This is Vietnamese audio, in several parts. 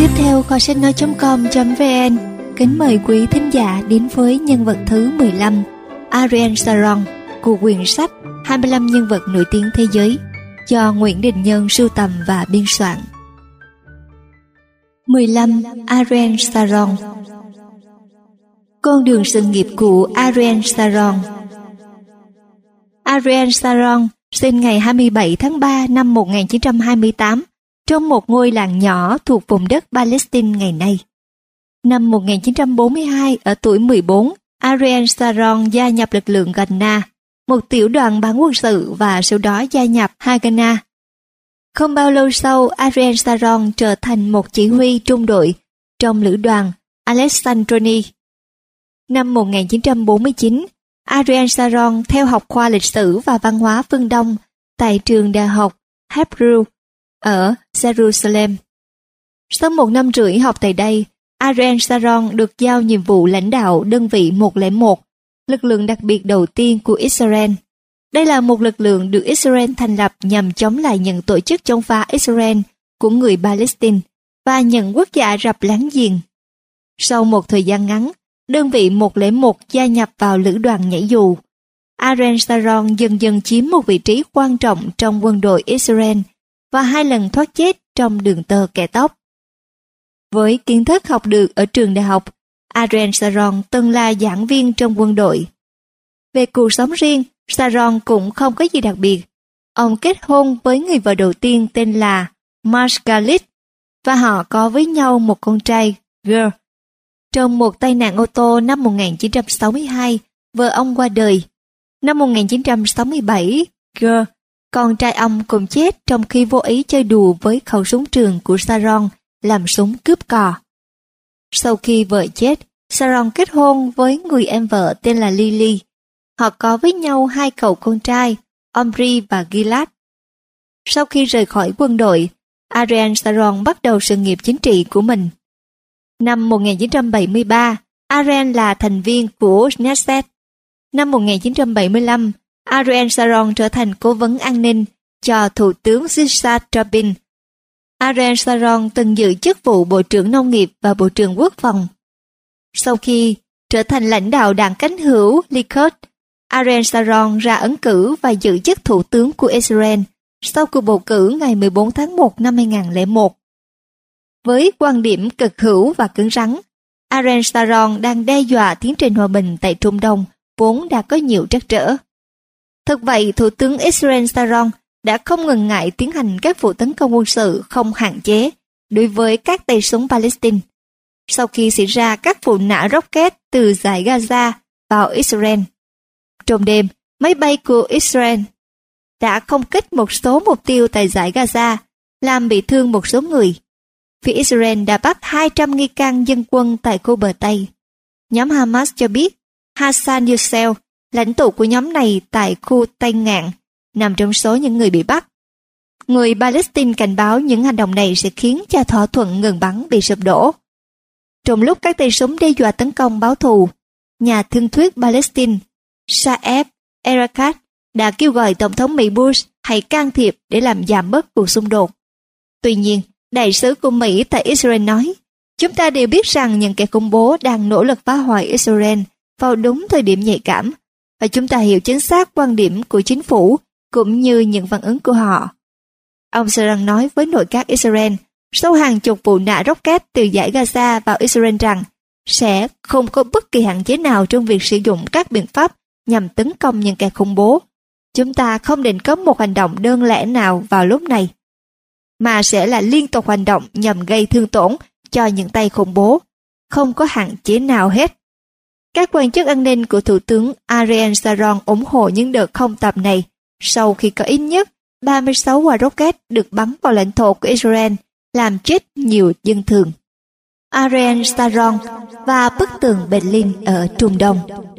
Tiếp theo, kho sách nói.com.vn kính mời quý thính giả đến với nhân vật thứ 15, Ariel Sharon, của quyển sách 25 nhân vật nổi tiếng thế giới do Nguyễn Đình Nhân sưu tầm và biên soạn. 15. Ariel Sharon. Con đường sự nghiệp của Ariel Sharon. Ariel Sharon sinh ngày 27 tháng 3 năm 1928 trong một ngôi làng nhỏ thuộc vùng đất Palestine ngày nay. Năm 1942, ở tuổi 14, Ariel Sharon gia nhập lực lượng Ghana, một tiểu đoàn bán quân sự, và sau đó gia nhập Haganah. Không bao lâu sau, Ariel Sharon trở thành một chỉ huy trung đội trong lữ đoàn Alexandroni. Năm 1949, Ariel Sharon theo học khoa lịch sử và văn hóa phương Đông tại trường đại học Hebrew ở Jerusalem. Sau 1 năm rưỡi học tại đây, Ariel Sharon được giao nhiệm vụ lãnh đạo đơn vị 101, lực lượng đặc biệt đầu tiên của Israel. Đây là một lực lượng được Israel thành lập nhằm chống lại những tổ chức chống phá Israel của người Palestine và những quốc gia Ả Rập láng giềng. Sau một thời gian ngắn, đơn vị 101 gia nhập vào lữ đoàn nhảy dù. Ariel Sharon dần dần chiếm một vị trí quan trọng trong quân đội Israel và 2 lần thoát chết trong đường tơ kẻ tóc. Với kiến thức học được ở trường đại học, Ariel Sharon từng là giảng viên trong quân đội. Về cuộc sống riêng, Sharon cũng không có gì đặc biệt. Ông kết hôn với người vợ đầu tiên tên là Margalit và họ có với nhau một con trai, Ger. Trong một tai nạn ô tô năm 1962, vợ ông qua đời. Năm 1967, Ger, con trai ông cũng chết trong khi vô ý chơi đùa với khẩu súng trường của Sharon làm súng cướp cò. Sau khi vợ chết, Sharon kết hôn với người em vợ tên là Lily. Họ có với nhau 2 cậu con trai, Omri và Gilad. Sau khi rời khỏi quân đội, Ariel Sharon bắt đầu sự nghiệp chính trị của mình. Năm 1973, Ariel là thành viên của Knesset. Năm 1975, Ariel Sharon trở thành cố vấn an ninh cho Thủ tướng Yitzhak Rabin. Ariel Sharon từng giữ chức vụ Bộ trưởng Nông nghiệp và Bộ trưởng Quốc phòng. Sau khi trở thành lãnh đạo đảng cánh hữu Likud, Ariel Sharon ra ứng cử và giữ chức Thủ tướng của Israel sau cuộc bầu cử ngày 14 tháng 1 năm 2001. Với quan điểm cực hữu và cứng rắn, Ariel Sharon đang đe dọa tiến trình hòa bình tại Trung Đông vốn đã có nhiều trắc trở. Thực vậy, Thủ tướng Israel Sharon đã không ngần ngại tiến hành các vụ tấn công quân sự không hạn chế đối với các tay súng Palestine. Sau khi xảy ra các vụ nã rocket từ dải Gaza vào Israel, trong đêm, máy bay của Israel đã không kích một số mục tiêu tại dải Gaza, làm bị thương một số người. Phía Israel đã bắt 200 nghi can dân quân tại khu bờ Tây. Nhóm Hamas cho biết Hassan Youssef, lãnh tụ của nhóm này tại khu Tây Ngạn, nằm trong số những người bị bắt. Người Palestine cảnh báo những hành động này sẽ khiến cho thỏa thuận ngừng bắn bị sụp đổ. Trong lúc các tay súng đe dọa tấn công báo thù, nhà thương thuyết Palestine Saeb Erekat đã kêu gọi Tổng thống Mỹ Bush hãy can thiệp để làm giảm bớt cuộc xung đột. Tuy nhiên, đại sứ của Mỹ tại Israel nói, chúng ta đều biết rằng những kẻ khủng bố đang nỗ lực phá hoại Israel vào đúng thời điểm nhạy cảm, và chúng ta hiểu chính xác quan điểm của chính phủ cũng như những phản ứng của họ. Ông Sharon nói với nội các Israel sau hàng chục vụ nã rocket từ dải Gaza vào Israel rằng sẽ không có bất kỳ hạn chế nào trong việc sử dụng các biện pháp nhằm tấn công những kẻ khủng bố. Chúng ta không định có một hành động đơn lẻ nào vào lúc này, mà sẽ là liên tục hành động nhằm gây thương tổn cho những tay khủng bố, không có hạn chế nào hết. Các quan chức an ninh của Thủ tướng Ariel Sharon ủng hộ những đợt không tập này sau khi có ít nhất 36 quả rocket được bắn vào lãnh thổ của Israel, làm chết nhiều dân thường. Ariel Sharon và bức tường Berlin ở Trung Đông.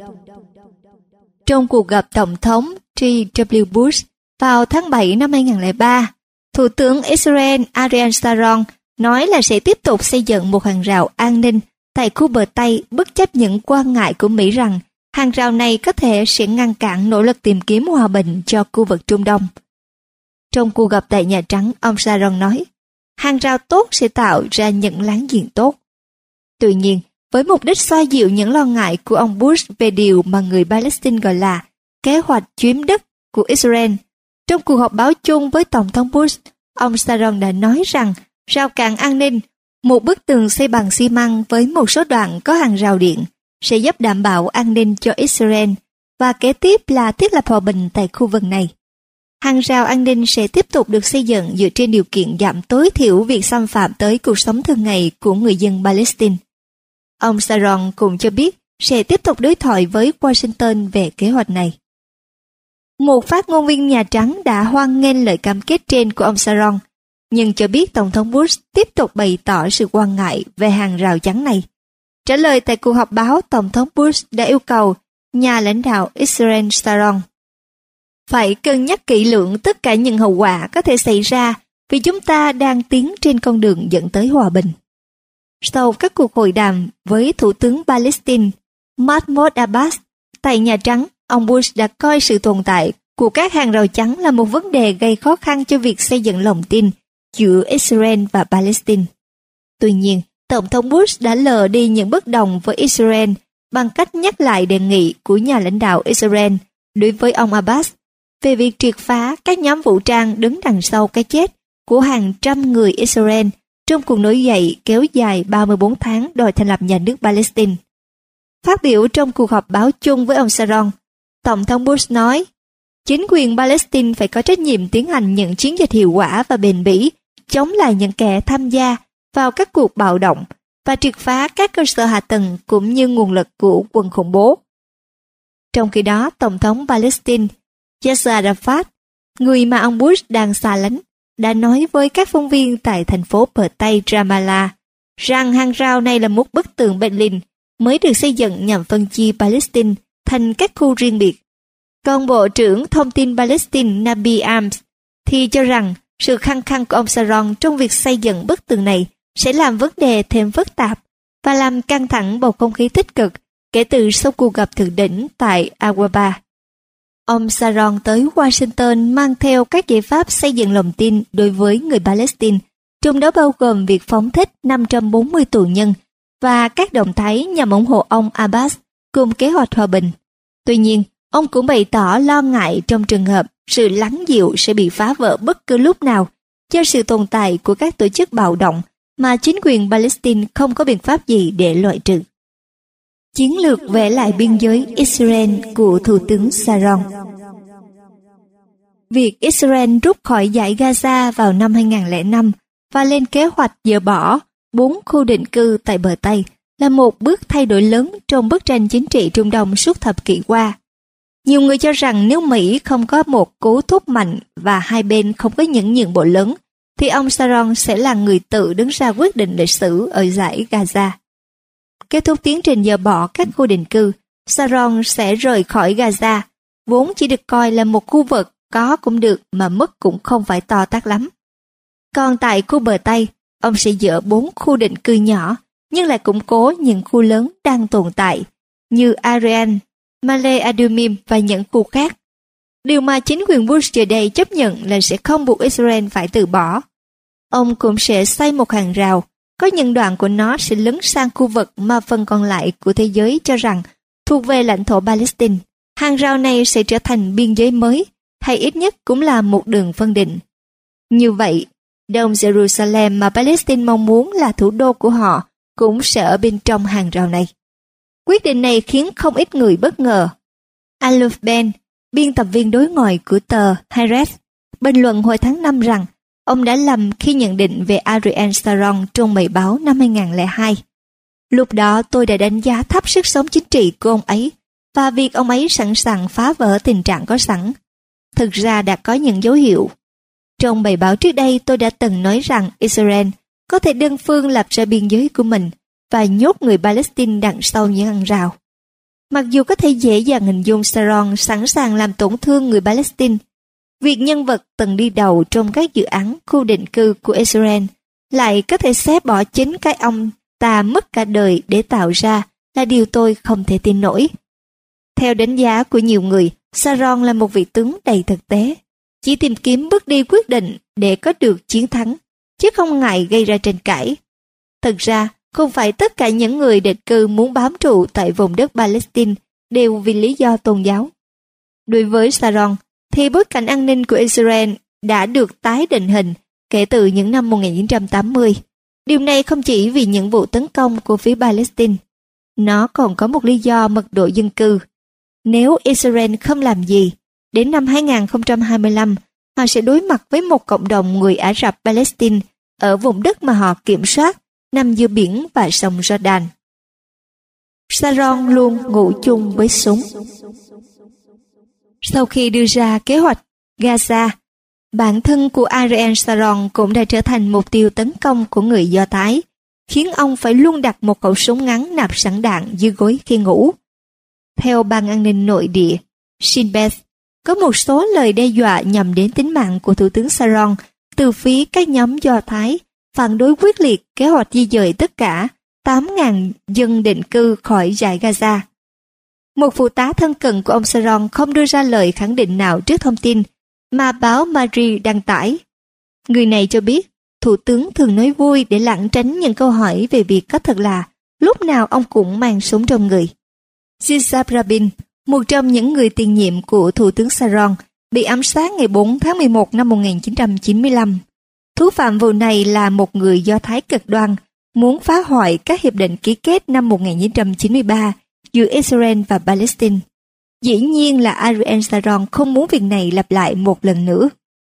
Trong cuộc gặp Tổng thống G.W. Bush vào tháng 7 năm 2003, Thủ tướng Israel Ariel Sharon nói là sẽ tiếp tục xây dựng một hàng rào an ninh tại khu bờ Tây bất chấp những quan ngại của Mỹ rằng hàng rào này có thể sẽ ngăn cản nỗ lực tìm kiếm hòa bình cho khu vực Trung Đông. Trong cuộc gặp tại Nhà Trắng, ông Sharon nói, hàng rào tốt sẽ tạo ra những láng giềng tốt. Tuy nhiên, với mục đích xoa dịu những lo ngại của ông Bush về điều mà người Palestine gọi là kế hoạch chiếm đất của Israel, trong cuộc họp báo chung với Tổng thống Bush, ông Sharon đã nói rằng rào cản an ninh, một bức tường xây bằng xi măng với một số đoạn có hàng rào điện, sẽ giúp đảm bảo an ninh cho Israel và kế tiếp là thiết lập hòa bình tại khu vực này. Hàng rào an ninh sẽ tiếp tục được xây dựng dựa trên điều kiện giảm tối thiểu việc xâm phạm tới cuộc sống thường ngày của người dân Palestine. Ông Sharon cũng cho biết sẽ tiếp tục đối thoại với Washington về kế hoạch này. Một phát ngôn viên Nhà Trắng đã hoan nghênh lời cam kết trên của ông Sharon, nhưng cho biết Tổng thống Bush tiếp tục bày tỏ sự quan ngại về hàng rào chắn này. Trả lời tại cuộc họp báo, Tổng thống Bush đã yêu cầu nhà lãnh đạo Israel Sharon phải cân nhắc kỹ lưỡng tất cả những hậu quả có thể xảy ra vì chúng ta đang tiến trên con đường dẫn tới hòa bình. Sau các cuộc hội đàm với Thủ tướng Palestine Mahmoud Abbas tại Nhà Trắng, ông Bush đã coi sự tồn tại của các hàng rào chắn là một vấn đề gây khó khăn cho việc xây dựng lòng tin giữa Israel và Palestine. Tuy nhiên, Tổng thống Bush đã lờ đi những bất đồng với Israel bằng cách nhắc lại đề nghị của nhà lãnh đạo Israel đối với ông Abbas về việc triệt phá các nhóm vũ trang đứng đằng sau cái chết của hàng trăm người Israel trong cuộc nổi dậy kéo dài 34 tháng đòi thành lập nhà nước Palestine. Phát biểu trong cuộc họp báo chung với ông Sharon, Tổng thống Bush nói, chính quyền Palestine phải có trách nhiệm tiến hành những chiến dịch hiệu quả và bền bỉ chống lại những kẻ tham gia vào các cuộc bạo động và triệt phá các cơ sở hạ tầng cũng như nguồn lực của quân khủng bố. Trong khi đó, Tổng thống Palestine Yasser Arafat, người mà ông Bush đang xa lánh, đã nói với các phóng viên tại thành phố bờ Tây Ramallah rằng hàng rào này là một bức tường Berlin mới được xây dựng nhằm phân chia Palestine thành các khu riêng biệt. Còn Bộ trưởng Thông tin Palestine Nabi Ams thì cho rằng sự khăng khăng của ông Sharon trong việc xây dựng bức tường này sẽ làm vấn đề thêm phức tạp và làm căng thẳng bầu không khí tích cực kể từ sau cuộc gặp thượng đỉnh tại Aqaba. Ông Sharon tới Washington mang theo các giải pháp xây dựng lòng tin đối với người Palestine, trong đó bao gồm việc phóng thích 540 tù nhân và các động thái nhằm ủng hộ ông Abbas cùng kế hoạch hòa bình. Tuy nhiên, ông cũng bày tỏ lo ngại trong trường hợp sự lắng dịu sẽ bị phá vỡ bất cứ lúc nào do sự tồn tại của các tổ chức bạo động mà chính quyền Palestine không có biện pháp gì để loại trừ. Chiến lược vẽ lại biên giới Israel của Thủ tướng Sharon. Việc Israel rút khỏi dải Gaza vào năm 2005 và lên kế hoạch dỡ bỏ 4 khu định cư tại bờ Tây là một bước thay đổi lớn trong bức tranh chính trị Trung Đông suốt thập kỷ qua. Nhiều người cho rằng nếu Mỹ không có một cú thúc mạnh và hai bên không có những nhượng bộ lớn, thì ông Sharon sẽ là người tự đứng ra quyết định lịch sử ở dải Gaza. Kết thúc tiến trình dỡ bỏ các khu định cư, Sharon sẽ rời khỏi Gaza, vốn chỉ được coi là một khu vực có cũng được mà mất cũng không phải to tát lắm. Còn tại khu bờ Tây, ông sẽ dỡ 4 khu định cư nhỏ, nhưng lại củng cố những khu lớn đang tồn tại, như Arian, Male Adumim và những khu khác. Điều mà chính quyền Bush giờ đây chấp nhận là sẽ không buộc Israel phải từ bỏ. Ông cũng sẽ xây một hàng rào, có những đoạn của nó sẽ lấn sang khu vực mà phần còn lại của thế giới cho rằng thuộc về lãnh thổ Palestine. Hàng rào này sẽ trở thành biên giới mới, hay ít nhất cũng là một đường phân định. Như vậy, Đông Jerusalem mà Palestine mong muốn là thủ đô của họ cũng sẽ ở bên trong hàng rào này. Quyết định này khiến không ít người bất ngờ. Aluf Ben, biên tập viên đối ngoại của tờ Haaretz, bình luận hồi tháng 5 rằng ông đã lầm khi nhận định về Ariel Sharon trong bài báo năm 2002. Lúc đó tôi đã đánh giá thấp sức sống chính trị của ông ấy và việc ông ấy sẵn sàng phá vỡ tình trạng có sẵn. Thực ra đã có những dấu hiệu. Trong bài báo trước đây tôi đã từng nói rằng Israel có thể đơn phương lập ra biên giới của mình và nhốt người Palestine đằng sau những hàng rào. Mặc dù có thể dễ dàng hình dung Sharon sẵn sàng làm tổn thương người Palestine, việc nhân vật từng đi đầu trong các dự án khu định cư của Israel lại có thể xé bỏ chính cái ông ta mất cả đời để tạo ra là điều tôi không thể tin nổi. Theo đánh giá của nhiều người, Sharon là một vị tướng đầy thực tế, chỉ tìm kiếm bước đi quyết định để có được chiến thắng, chứ không ngại gây ra tranh cãi. Thực ra, không phải tất cả những người định cư muốn bám trụ tại vùng đất Palestine đều vì lý do tôn giáo. Đối với Sharon, thì bối cảnh an ninh của Israel đã được tái định hình kể từ những năm 1980. Điều này không chỉ vì những vụ tấn công của phía Palestine. Nó còn có một lý do mật độ dân cư. Nếu Israel không làm gì, đến năm 2025, họ sẽ đối mặt với một cộng đồng người Ả Rập Palestine ở vùng đất mà họ kiểm soát, nằm giữa biển và sông Jordan. Sharon luôn ngủ chung với súng. Sau khi đưa ra kế hoạch Gaza, bản thân của Ariel Sharon cũng đã trở thành mục tiêu tấn công của người Do Thái, khiến ông phải luôn đặt một khẩu súng ngắn nạp sẵn đạn dưới gối khi ngủ. Theo Ban An ninh Nội địa, Shin Bet, có một số lời đe dọa nhằm đến tính mạng của Thủ tướng Sharon từ phía các nhóm Do Thái, phản đối quyết liệt kế hoạch di dời tất cả 8.000 dân định cư khỏi dải Gaza. Một phụ tá thân cận của ông Sharon không đưa ra lời khẳng định nào trước thông tin mà báo Marie đăng tải. Người này cho biết, Thủ tướng thường nói vui để lảng tránh những câu hỏi về việc có thật là lúc nào ông cũng mang súng trong người. Yitzhak Rabin, một trong những người tiền nhiệm của Thủ tướng Sharon, bị ám sát ngày 4 tháng 11 năm 1995. Thủ phạm vụ này là một người Do Thái cực đoan, muốn phá hoại các hiệp định ký kết năm 1993 giữa Israel và Palestine. Dĩ nhiên là Ariel Sharon không muốn việc này lặp lại một lần nữa.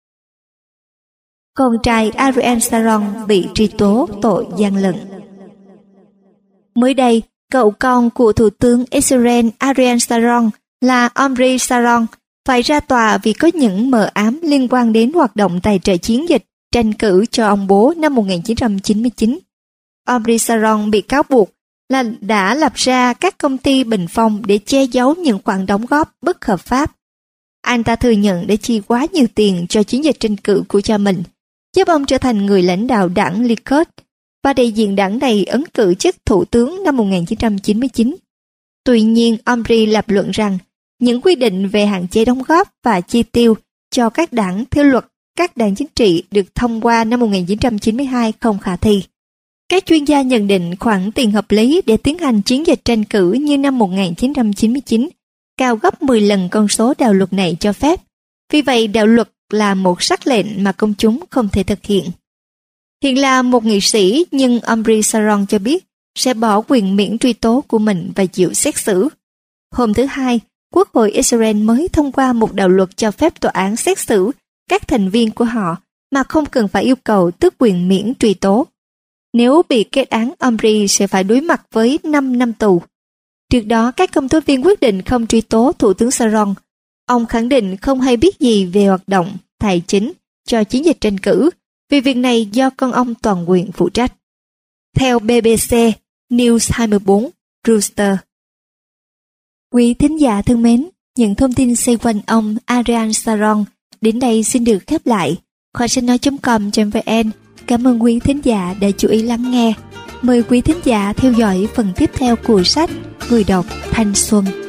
Con trai Ariel Sharon bị truy tố tội gian lận. Mới đây, cậu con của Thủ tướng Israel Ariel Sharon là Omri Sharon phải ra tòa vì có những mờ ám liên quan đến hoạt động tài trợ chiến dịch tranh cử cho ông bố năm 1999. Omri Sharon bị cáo buộc là đã lập ra các công ty bình phong để che giấu những khoản đóng góp bất hợp pháp. Anh ta thừa nhận đã chi quá nhiều tiền cho chiến dịch tranh cử của cha mình, giúp ông trở thành người lãnh đạo đảng Likud và đại diện đảng này ứng cử chức thủ tướng năm 1999. Tuy nhiên, Omri lập luận rằng những quy định về hạn chế đóng góp và chi tiêu cho các đảng theo luật các đảng chính trị được thông qua năm 1992 không khả thi. Các chuyên gia nhận định khoản tiền hợp lý để tiến hành chiến dịch tranh cử như năm 1999 cao gấp 10 lần con số đạo luật này cho phép. Vì vậy, đạo luật là một sắc lệnh mà công chúng không thể thực hiện. Hiện là một nghị sĩ, nhưng Omri Sharon cho biết sẽ bỏ quyền miễn truy tố của mình và chịu xét xử. Hôm thứ Hai, Quốc hội Israel mới thông qua một đạo luật cho phép tòa án xét xử các thành viên của họ mà không cần phải yêu cầu tước quyền miễn truy tố. Nếu bị kết án, Omri sẽ phải đối mặt với 5 năm tù. Trước đó, các công tố viên quyết định không truy tố Thủ tướng Sharon. Ông khẳng định không hay biết gì về hoạt động tài chính cho chiến dịch tranh cử, vì việc này do con ông toàn quyền phụ trách. Theo BBC News 24, Rooster. Quý thính giả thân mến, những thông tin xoay quanh ông Ariel Sharon đến đây xin được khép lại. Khoa sách nói.com.vn cảm ơn quý thính giả đã chú ý lắng nghe. Mời quý thính giả theo dõi phần tiếp theo của sách Người đọc Thanh Xuân.